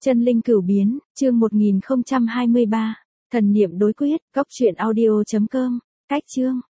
Chân linh cửu biến, chương 1023. Thần niệm đối quyết, góc truyện audio.com. Cách chương.